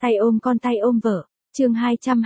Tay ôm con tay ôm vợ, chương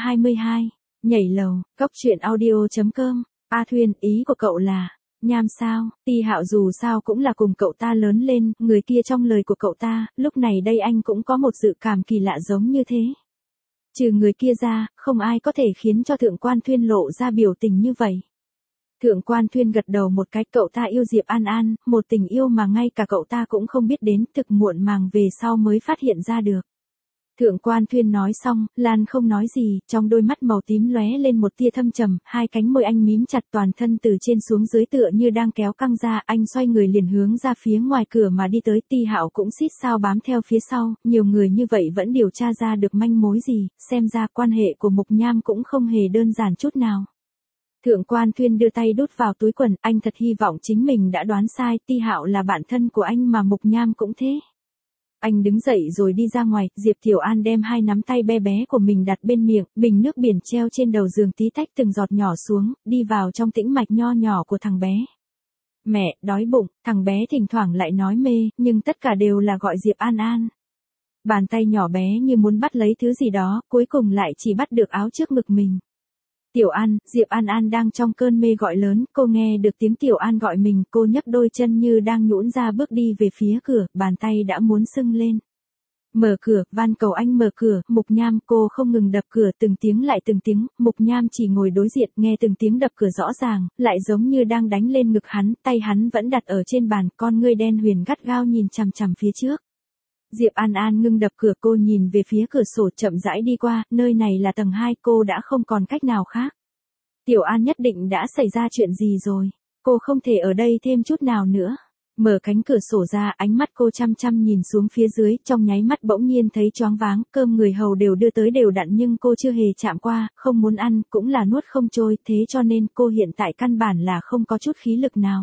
222, nhảy lầu, cốc truyện audio.com, A Thuyên, ý của cậu là, nham sao, Ti Hạo dù sao cũng là cùng cậu ta lớn lên, người kia trong lời của cậu ta, lúc này đây anh cũng có một dự cảm kỳ lạ giống như thế. Trừ người kia ra, không ai có thể khiến cho Thượng Quan Thuyên lộ ra biểu tình như vậy. Thượng Quan Thuyên gật đầu một cái, cậu ta yêu Diệp An An, một tình yêu mà ngay cả cậu ta cũng không biết đến, thực muộn màng về sau mới phát hiện ra được. Thượng Quan Thuyên nói xong, Lan không nói gì, trong đôi mắt màu tím lóe lên một tia thâm trầm, hai cánh môi anh mím chặt, toàn thân từ trên xuống dưới tựa như đang kéo căng ra, anh xoay người liền hướng ra phía ngoài cửa mà đi tới. Ti Hạo cũng xít sao bám theo phía sau, nhiều người như vậy vẫn điều tra ra được manh mối gì, xem ra quan hệ của Mục Nham cũng không hề đơn giản chút nào. Thượng Quan Thuyên đưa tay đút vào túi quần, anh thật hy vọng chính mình đã đoán sai, Ti Hạo là bạn thân của anh mà Mục Nham cũng thế. Anh đứng dậy rồi đi ra ngoài, Diệp Tiểu An đem hai nắm tay bé bé của mình đặt bên miệng, bình nước biển treo trên đầu giường tí tách từng giọt nhỏ xuống, đi vào trong tĩnh mạch nho nhỏ của thằng bé. Mẹ, đói bụng, thằng bé thỉnh thoảng lại nói mê, nhưng tất cả đều là gọi Diệp An An. Bàn tay nhỏ bé như muốn bắt lấy thứ gì đó, cuối cùng lại chỉ bắt được áo trước ngực mình. Tiểu An, Diệp An An đang trong cơn mê gọi lớn, cô nghe được tiếng Tiểu An gọi mình, cô nhấc đôi chân như đang nhũn ra bước đi về phía cửa, bàn tay đã muốn sưng lên. Mở cửa, van cầu anh mở cửa, Mục Nham, cô không ngừng đập cửa từng tiếng lại từng tiếng, Mục Nham chỉ ngồi đối diện nghe từng tiếng đập cửa rõ ràng, lại giống như đang đánh lên ngực hắn, tay hắn vẫn đặt ở trên bàn, con ngươi đen huyền gắt gao nhìn chằm chằm phía trước. Diệp An An ngưng đập cửa, cô nhìn về phía cửa sổ chậm rãi đi qua, nơi này là tầng 2, cô đã không còn cách nào khác. Tiểu An nhất định đã xảy ra chuyện gì rồi, cô không thể ở đây thêm chút nào nữa. Mở cánh cửa sổ ra, ánh mắt cô chăm chăm nhìn xuống phía dưới, trong nháy mắt bỗng nhiên thấy choáng váng, cơm người hầu đều đưa tới đều đặn nhưng cô chưa hề chạm qua, không muốn ăn, cũng là nuốt không trôi, thế cho nên cô hiện tại căn bản là không có chút khí lực nào.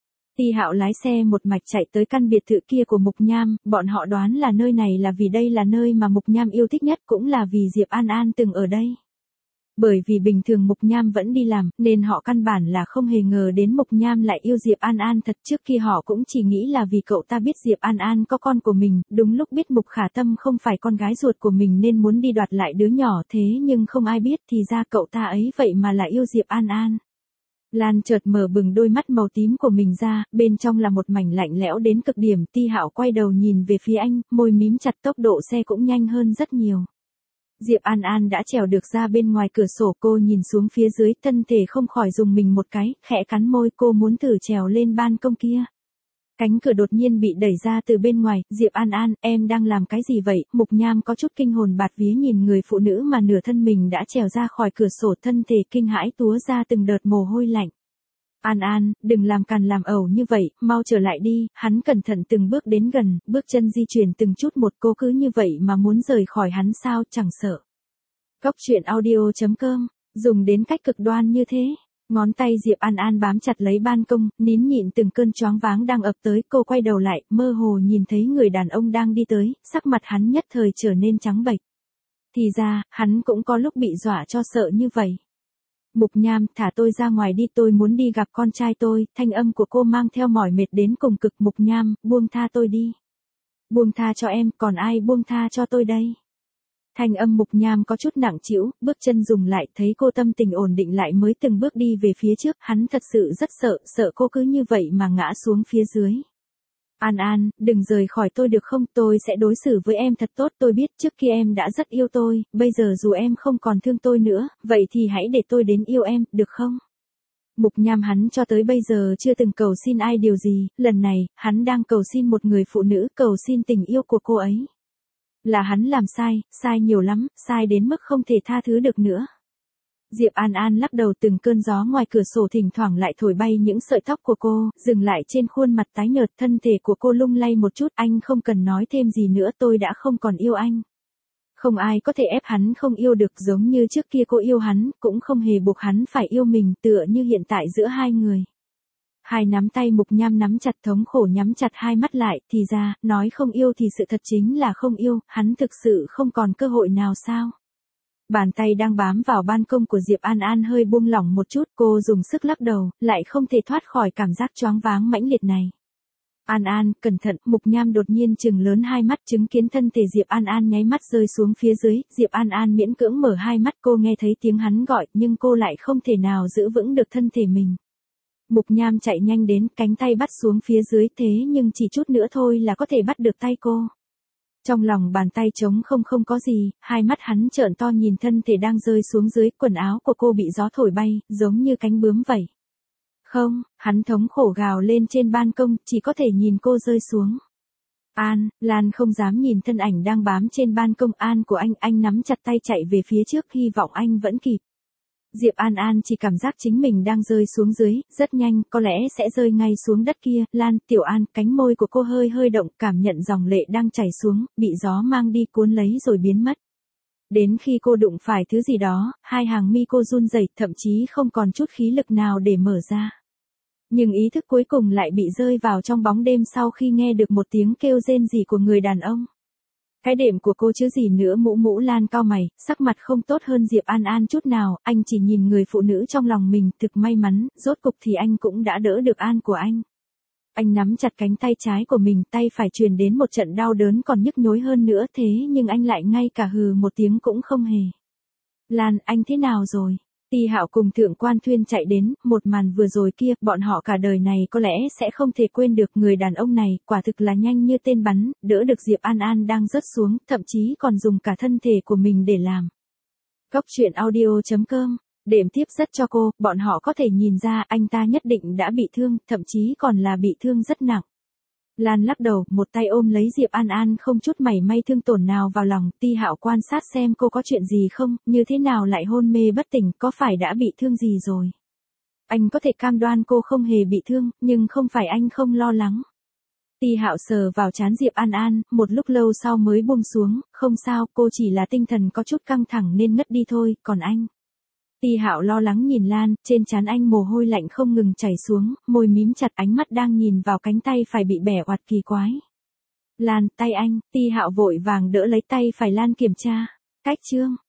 Ti Hạo lái xe một mạch chạy tới căn biệt thự kia của Mục Nham, bọn họ đoán là nơi này là vì đây là nơi mà Mục Nham yêu thích nhất, cũng là vì Diệp An An từng ở đây. Bởi vì bình thường Mục Nham vẫn đi làm, nên họ căn bản là không hề ngờ đến Mục Nham lại yêu Diệp An An thật, trước khi họ cũng chỉ nghĩ là vì cậu ta biết Diệp An An có con của mình, đúng lúc biết Mục Khả Tâm không phải con gái ruột của mình nên muốn đi đoạt lại đứa nhỏ, thế nhưng không ai biết thì ra cậu ta ấy vậy mà là yêu Diệp An An. Lan chợt mở bừng đôi mắt màu tím của mình ra, bên trong là một mảnh lạnh lẽo đến cực điểm. Ti Hạo quay đầu nhìn về phía anh, môi mím chặt, tốc độ xe cũng nhanh hơn rất nhiều. Diệp An An đã trèo được ra bên ngoài cửa sổ, cô nhìn xuống phía dưới, thân thể không khỏi rùng mình một cái, khẽ cắn môi, cô muốn thử trèo lên ban công kia. Cánh cửa đột nhiên bị đẩy ra từ bên ngoài, Diệp An An, em đang làm cái gì vậy? Mục Nham có chút kinh hồn bạt vía nhìn người phụ nữ mà nửa thân mình đã trèo ra khỏi cửa sổ, thân thể kinh hãi túa ra từng đợt mồ hôi lạnh. An An, đừng làm càn làm ẩu như vậy, mau trở lại đi, hắn cẩn thận từng bước đến gần, bước chân di chuyển từng chút một, cô cứ như vậy mà muốn rời khỏi hắn sao, chẳng sợ. Cốc truyện audio.com, dùng đến cách cực đoan như thế. Ngón tay Diệp An An bám chặt lấy ban công, nín nhịn từng cơn choáng váng đang ập tới, cô quay đầu lại, mơ hồ nhìn thấy người đàn ông đang đi tới, sắc mặt hắn nhất thời trở nên trắng bệch. Thì ra, hắn cũng có lúc bị dọa cho sợ như vậy. Mục Nham, thả tôi ra ngoài đi, tôi muốn đi gặp con trai tôi, thanh âm của cô mang theo mỏi mệt đến cùng cực. Mục Nham, buông tha tôi đi. Buông tha cho em, còn ai buông tha cho tôi đây? Thanh âm Mục Nham có chút nặng trĩu, bước chân dừng lại, thấy cô tâm tình ổn định lại mới từng bước đi về phía trước, hắn thật sự rất sợ, sợ cô cứ như vậy mà ngã xuống phía dưới. An An, đừng rời khỏi tôi được không, tôi sẽ đối xử với em thật tốt, tôi biết trước kia em đã rất yêu tôi, bây giờ dù em không còn thương tôi nữa, vậy thì hãy để tôi đến yêu em, được không? Mục Nham hắn cho tới bây giờ chưa từng cầu xin ai điều gì, lần này, hắn đang cầu xin một người phụ nữ, cầu xin tình yêu của cô ấy. Là hắn làm sai, sai nhiều lắm, sai đến mức không thể tha thứ được nữa. Diệp An An lắc đầu, từng cơn gió ngoài cửa sổ thỉnh thoảng lại thổi bay những sợi tóc của cô, dừng lại trên khuôn mặt tái nhợt, thân thể của cô lung lay một chút, anh không cần nói thêm gì nữa, tôi đã không còn yêu anh. Không ai có thể ép hắn không yêu được, giống như trước kia cô yêu hắn, cũng không hề buộc hắn phải yêu mình, tựa như hiện tại giữa hai người. Hai nắm tay Mục Nham nắm chặt, thống khổ nhắm chặt hai mắt lại, thì ra, nói không yêu thì sự thật chính là không yêu, hắn thực sự không còn cơ hội nào sao? Bàn tay đang bám vào ban công của Diệp An An hơi buông lỏng một chút, cô dùng sức lắc đầu, lại không thể thoát khỏi cảm giác choáng váng mãnh liệt này. An An, cẩn thận, Mục Nham đột nhiên trừng lớn hai mắt chứng kiến thân thể Diệp An An nháy mắt rơi xuống phía dưới, Diệp An An miễn cưỡng mở hai mắt cô nghe thấy tiếng hắn gọi nhưng cô lại không thể nào giữ vững được thân thể mình. Mục Nham chạy nhanh đến, cánh tay bắt xuống phía dưới thế nhưng chỉ chút nữa thôi là có thể bắt được tay cô. Trong lòng bàn tay trống không có gì, hai mắt hắn trợn to nhìn thân thể đang rơi xuống dưới, quần áo của cô bị gió thổi bay, giống như cánh bướm vậy. Không, hắn thống khổ gào lên trên ban công, chỉ có thể nhìn cô rơi xuống. Lan không dám nhìn thân ảnh đang bám trên ban công An của anh nắm chặt tay chạy về phía trước hy vọng anh vẫn kịp. Diệp An An chỉ cảm giác chính mình đang rơi xuống dưới, rất nhanh, có lẽ sẽ rơi ngay xuống đất kia, Lan, Tiểu An, cánh môi của cô hơi động, cảm nhận dòng lệ đang chảy xuống, bị gió mang đi cuốn lấy rồi biến mất. Đến khi cô đụng phải thứ gì đó, hai hàng mi cô run rẩy, thậm chí không còn chút khí lực nào để mở ra. Nhưng ý thức cuối cùng lại bị rơi vào trong bóng đêm sau khi nghe được một tiếng kêu rên rỉ của người đàn ông. Cái đệm của cô chứ gì nữa. Mũ Lan cau mày, sắc mặt không tốt hơn Diệp An An chút nào, anh chỉ nhìn người phụ nữ trong lòng mình, thực may mắn, rốt cục thì anh cũng đã đỡ được An của anh. Anh nắm chặt cánh tay trái của mình, tay phải truyền đến một trận đau đớn còn nhức nhối hơn nữa thế nhưng anh lại ngay cả hừ một tiếng cũng không hề. Lan, anh thế nào rồi? Ti Hạo cùng Thượng Quan Thuyên chạy đến, một màn vừa rồi kia, bọn họ cả đời này có lẽ sẽ không thể quên được. Người đàn ông này, quả thực là nhanh như tên bắn, đỡ được Diệp An An đang rớt xuống, thậm chí còn dùng cả thân thể của mình để làm. Cốc truyện audio.com, đệm tiếp rất cho cô, bọn họ có thể nhìn ra anh ta nhất định đã bị thương, thậm chí còn là bị thương rất nặng. Lan lắc đầu, một tay ôm lấy Diệp An An không chút mảy may thương tổn nào vào lòng, Ti Hạo quan sát xem cô có chuyện gì không, như thế nào lại hôn mê bất tỉnh, có phải đã bị thương gì rồi. Anh có thể cam đoan cô không hề bị thương, nhưng không phải anh không lo lắng. Ti Hạo sờ vào trán Diệp An An, một lúc lâu sau mới buông xuống, không sao, cô chỉ là tinh thần có chút căng thẳng nên ngất đi thôi, còn anh. Ti Hạo lo lắng nhìn Lan, trên trán anh mồ hôi lạnh không ngừng chảy xuống, môi mím chặt, ánh mắt đang nhìn vào cánh tay phải bị bẻ oặt kỳ quái. Lan, tay anh, Ti Hạo vội vàng đỡ lấy tay phải Lan kiểm tra. Cách chương.